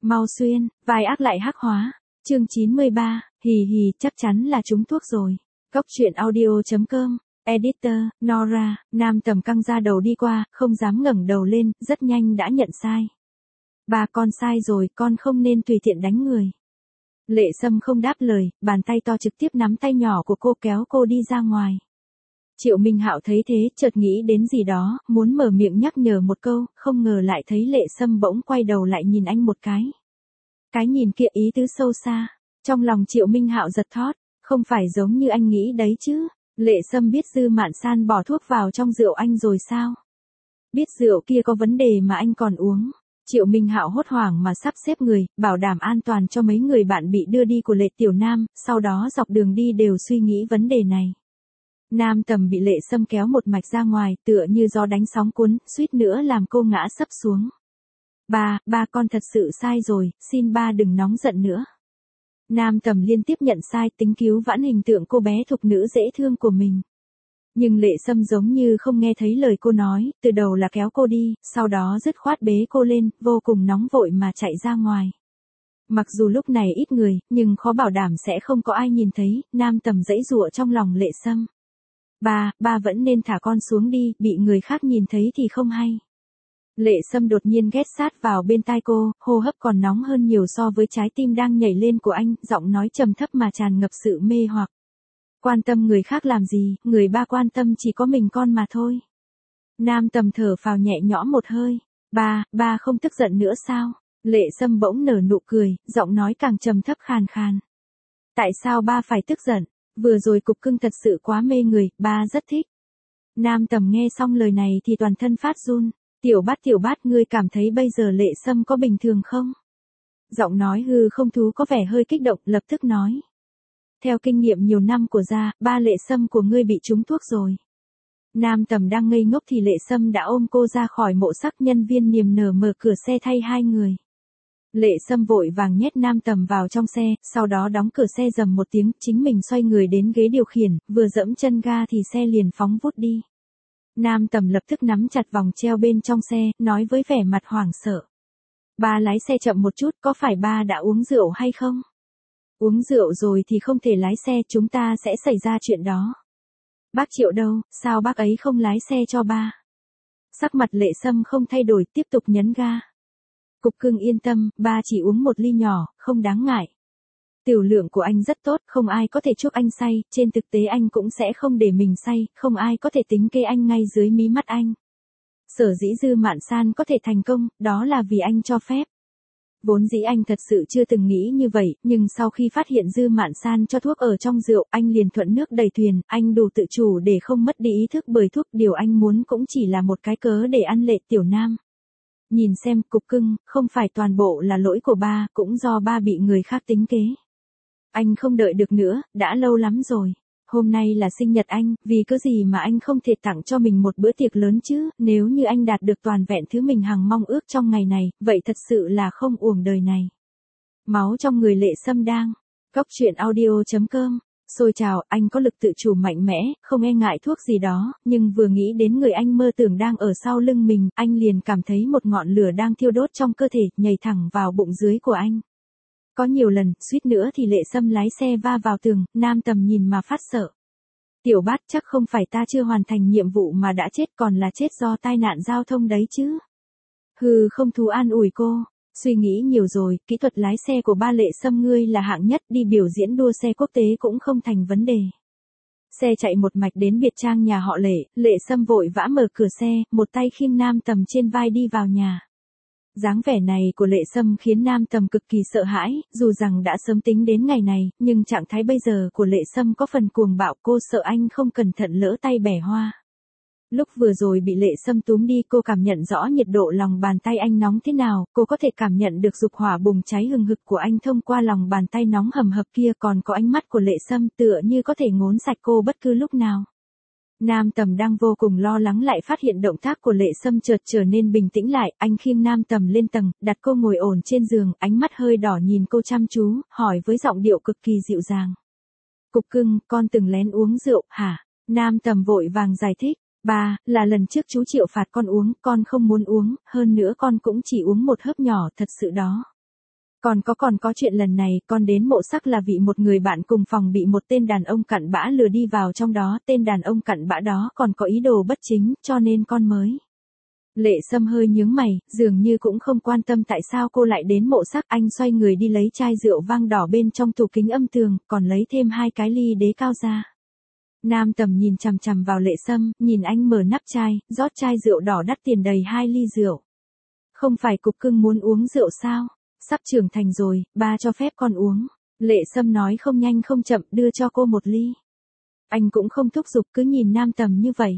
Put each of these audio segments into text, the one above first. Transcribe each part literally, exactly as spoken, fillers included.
Mau xuyên, vai ác lại hắc hóa. Chương chín mươi ba, hì hì, chắc chắn là trúng thuốc rồi. Cốc truyện audio chấm com, editor, Nora, Nam Tầm căng ra đầu đi qua, không dám ngẩng đầu lên, rất nhanh đã nhận sai. Bà con sai rồi, con không nên tùy tiện đánh người. Lệ Sâm không đáp lời, bàn tay to trực tiếp nắm tay nhỏ của cô kéo cô đi ra ngoài. Triệu Minh Hạo thấy thế, chợt nghĩ đến gì đó, muốn mở miệng nhắc nhở một câu, không ngờ lại thấy Lệ Sâm bỗng quay đầu lại nhìn anh một cái. Cái nhìn kia ý tứ sâu xa, trong lòng Triệu Minh Hạo giật thót, không phải giống như anh nghĩ đấy chứ. Lệ Sâm biết Dư Mạn San bỏ thuốc vào trong rượu anh rồi sao? Biết rượu kia có vấn đề mà anh còn uống. Triệu Minh Hạo hốt hoảng mà sắp xếp người, bảo đảm an toàn cho mấy người bạn bị đưa đi của Lệ Tiểu Nam, sau đó dọc đường đi đều suy nghĩ vấn đề này. Nam Tầm bị Lệ Sâm kéo một mạch ra ngoài, tựa như gió đánh sóng cuốn, suýt nữa làm cô ngã sấp xuống. Ba, ba con thật sự sai rồi, xin ba đừng nóng giận nữa. Nam Tầm liên tiếp nhận sai, tính cứu vãn hình tượng cô bé thục nữ dễ thương của mình. Nhưng Lệ Sâm giống như không nghe thấy lời cô nói, từ đầu là kéo cô đi, sau đó dứt khoát bế cô lên, vô cùng nóng vội mà chạy ra ngoài. Mặc dù lúc này ít người, nhưng khó bảo đảm sẽ không có ai nhìn thấy, Nam Tầm giãy giụa trong lòng Lệ Sâm. Ba, ba vẫn nên thả con xuống đi, bị người khác nhìn thấy thì không hay. Lệ Sâm đột nhiên ghé sát vào bên tai cô, hô hấp còn nóng hơn nhiều so với trái tim đang nhảy lên của anh, giọng nói trầm thấp mà tràn ngập sự mê hoặc. Quan tâm người khác làm gì, người ba quan tâm chỉ có mình con mà thôi. Nam Tầm thở phào nhẹ nhõm một hơi. Ba, ba không tức giận nữa sao? Lệ Sâm bỗng nở nụ cười, giọng nói càng trầm thấp khàn khàn. Tại sao ba phải tức giận? Vừa rồi cục cưng thật sự quá mê người, ba rất thích. Nam Tầm nghe xong lời này thì toàn thân phát run. Tiểu Bát tiểu Bát, ngươi cảm thấy bây giờ Lệ Sâm có bình thường không? Giọng nói hư không thú có vẻ hơi kích động, lập tức nói. Theo kinh nghiệm nhiều năm của gia, ba Lệ Sâm của ngươi bị trúng thuốc rồi. Nam Tầm đang ngây ngốc thì Lệ Sâm đã ôm cô ra khỏi mộ sắc, nhân viên niềm nở mở cửa xe thay hai người. Lệ Sâm vội vàng nhét Nam Tầm vào trong xe, sau đó đóng cửa xe rầm một tiếng, chính mình xoay người đến ghế điều khiển, vừa dẫm chân ga thì xe liền phóng vút đi. Nam Tầm lập tức nắm chặt vòng treo bên trong xe, nói với vẻ mặt hoảng sợ. Ba lái xe chậm một chút, có phải ba đã uống rượu hay không? Uống rượu rồi thì không thể lái xe, chúng ta sẽ xảy ra chuyện đó. Bác Triệu đâu, sao bác ấy không lái xe cho ba? Sắc mặt Lệ Sâm không thay đổi, tiếp tục nhấn ga. Cục cưng yên tâm, ba chỉ uống một ly nhỏ, không đáng ngại. Tiểu lượng của anh rất tốt, không ai có thể chuốc anh say, trên thực tế anh cũng sẽ không để mình say, không ai có thể tính kê anh ngay dưới mí mắt anh. Sở dĩ Dư Mạn San có thể thành công, đó là vì anh cho phép. Vốn dĩ anh thật sự chưa từng nghĩ như vậy, nhưng sau khi phát hiện Dư Mạn San cho thuốc ở trong rượu, anh liền thuận nước đẩy thuyền, anh đủ tự chủ để không mất đi ý thức bởi thuốc, điều anh muốn cũng chỉ là một cái cớ để ăn Lệ Tiểu Nam. Nhìn xem, cục cưng, không phải toàn bộ là lỗi của ba, cũng do ba bị người khác tính kế. Anh không đợi được nữa, đã lâu lắm rồi. Hôm nay là sinh nhật anh, vì cớ gì mà anh không thể tặng cho mình một bữa tiệc lớn chứ, nếu như anh đạt được toàn vẹn thứ mình hằng mong ước trong ngày này, vậy thật sự là không uổng đời này. Máu trong người Lệ Sâm đang. Cốc truyện audio chấm com. Xôi trào, anh có lực tự chủ mạnh mẽ, không e ngại thuốc gì đó, nhưng vừa nghĩ đến người anh mơ tưởng đang ở sau lưng mình, anh liền cảm thấy một ngọn lửa đang thiêu đốt trong cơ thể, nhảy thẳng vào bụng dưới của anh. Có nhiều lần, suýt nữa thì Lệ Sâm lái xe va vào tường, Nam Tầm nhìn mà phát sợ. Tiểu Bát, chắc không phải ta chưa hoàn thành nhiệm vụ mà đã chết, còn là chết do tai nạn giao thông đấy chứ. Hừ, không thú an ủi cô. Suy nghĩ nhiều rồi, kỹ thuật lái xe của ba Lệ Sâm ngươi là hạng nhất, đi biểu diễn đua xe quốc tế cũng không thành vấn đề. Xe chạy một mạch đến biệt trang nhà họ Lệ, Lệ Sâm vội vã mở cửa xe, một tay khiêng Nam Tầm trên vai đi vào nhà. Dáng vẻ này của Lệ Sâm khiến Nam Tầm cực kỳ sợ hãi, dù rằng đã sớm tính đến ngày này, nhưng trạng thái bây giờ của Lệ Sâm có phần cuồng bạo, cô sợ anh không cẩn thận lỡ tay bẻ hoa. Lúc vừa rồi bị Lệ Sâm túm đi, cô cảm nhận rõ nhiệt độ lòng bàn tay anh nóng thế nào, cô có thể cảm nhận được dục hỏa bùng cháy hừng hực của anh thông qua lòng bàn tay nóng hầm hập kia, còn có ánh mắt của Lệ Sâm tựa như có thể ngốn sạch cô bất cứ lúc nào. Nam Tầm đang vô cùng lo lắng lại phát hiện động tác của Lệ Sâm chợt trở nên bình tĩnh lại, anh khiêng Nam Tầm lên tầng, đặt cô ngồi ổn trên giường, ánh mắt hơi đỏ nhìn cô chăm chú, hỏi với giọng điệu cực kỳ dịu dàng. Cục cưng, con từng lén uống rượu, hả? Nam Tầm vội vàng giải thích. Ba, là lần trước chú Triệu phạt con uống, con không muốn uống, hơn nữa con cũng chỉ uống một hớp nhỏ, thật sự đó. Còn có còn có chuyện lần này, con đến mộ sắc là vì một người bạn cùng phòng bị một tên đàn ông cặn bã lừa đi vào trong đó, tên đàn ông cặn bã đó còn có ý đồ bất chính, cho nên con mới. Lệ Sâm hơi nhướng mày, dường như cũng không quan tâm tại sao cô lại đến mộ sắc. Anh xoay người đi lấy chai rượu vang đỏ bên trong tủ kính âm tường, còn lấy thêm hai cái ly đế cao ra. Nam Tầm nhìn chằm chằm vào Lệ Sâm, nhìn anh mở nắp chai, rót chai rượu đỏ đắt tiền đầy hai ly rượu. Không phải cục cưng muốn uống rượu sao? Sắp trưởng thành rồi, ba cho phép con uống. Lệ Sâm nói không nhanh không chậm, đưa cho cô một ly. Anh cũng không thúc giục, cứ nhìn Nam Tầm như vậy.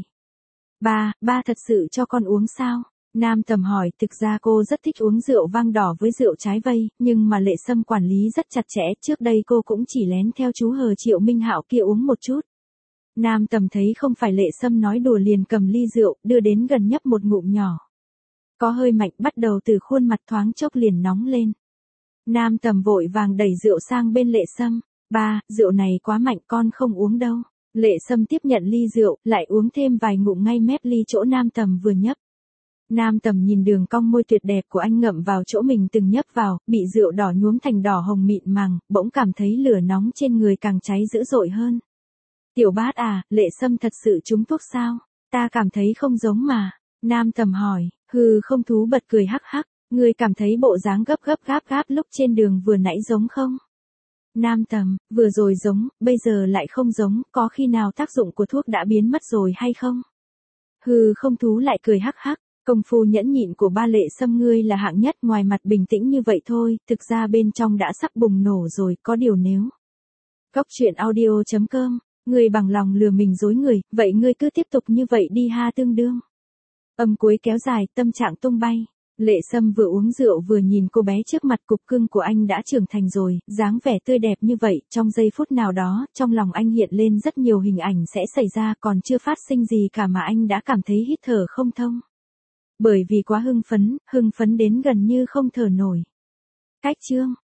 Ba, ba thật sự cho con uống sao? Nam Tầm hỏi, thực ra cô rất thích uống rượu vang đỏ với rượu trái vây, nhưng mà Lệ Sâm quản lý rất chặt chẽ, trước đây cô cũng chỉ lén theo chú hờ Triệu Minh Hạo kia uống một chút. Nam Tầm thấy không phải Lệ Sâm nói đùa liền cầm ly rượu, đưa đến gần nhấp một ngụm nhỏ. Có hơi mạnh, bắt đầu từ khuôn mặt thoáng chốc liền nóng lên. Nam Tầm vội vàng đẩy rượu sang bên Lệ Sâm. Ba, rượu này quá mạnh, con không uống đâu. Lệ Sâm tiếp nhận ly rượu, lại uống thêm vài ngụm ngay mép ly chỗ Nam Tầm vừa nhấp. Nam Tầm nhìn đường cong môi tuyệt đẹp của anh ngậm vào chỗ mình từng nhấp vào, bị rượu đỏ nhuốm thành đỏ hồng mịn màng, bỗng cảm thấy lửa nóng trên người càng cháy dữ dội hơn. Tiểu Bát à, Lệ Sâm thật sự trúng thuốc sao? Ta cảm thấy không giống mà. Nam Tầm hỏi, hừ không thú bật cười hắc hắc, ngươi cảm thấy bộ dáng gấp gấp gáp gáp lúc trên đường vừa nãy giống không? Nam Tầm, vừa rồi giống, bây giờ lại không giống, có khi nào tác dụng của thuốc đã biến mất rồi hay không? Hừ không thú lại cười hắc hắc, công phu nhẫn nhịn của ba Lệ Sâm ngươi là hạng nhất, ngoài mặt bình tĩnh như vậy thôi, thực ra bên trong đã sắp bùng nổ rồi, có điều nếu. Cốc truyện audio chấm com, ngươi bằng lòng lừa mình dối người, vậy ngươi cứ tiếp tục như vậy đi ha tương đương. Âm cuối kéo dài, tâm trạng tung bay. Lệ Sâm vừa uống rượu vừa nhìn cô bé trước mặt, cục cưng của anh đã trưởng thành rồi, dáng vẻ tươi đẹp như vậy, trong giây phút nào đó, trong lòng anh hiện lên rất nhiều hình ảnh sẽ xảy ra, còn chưa phát sinh gì cả mà anh đã cảm thấy hít thở không thông. Bởi vì quá hưng phấn, hưng phấn đến gần như không thở nổi. Cách chương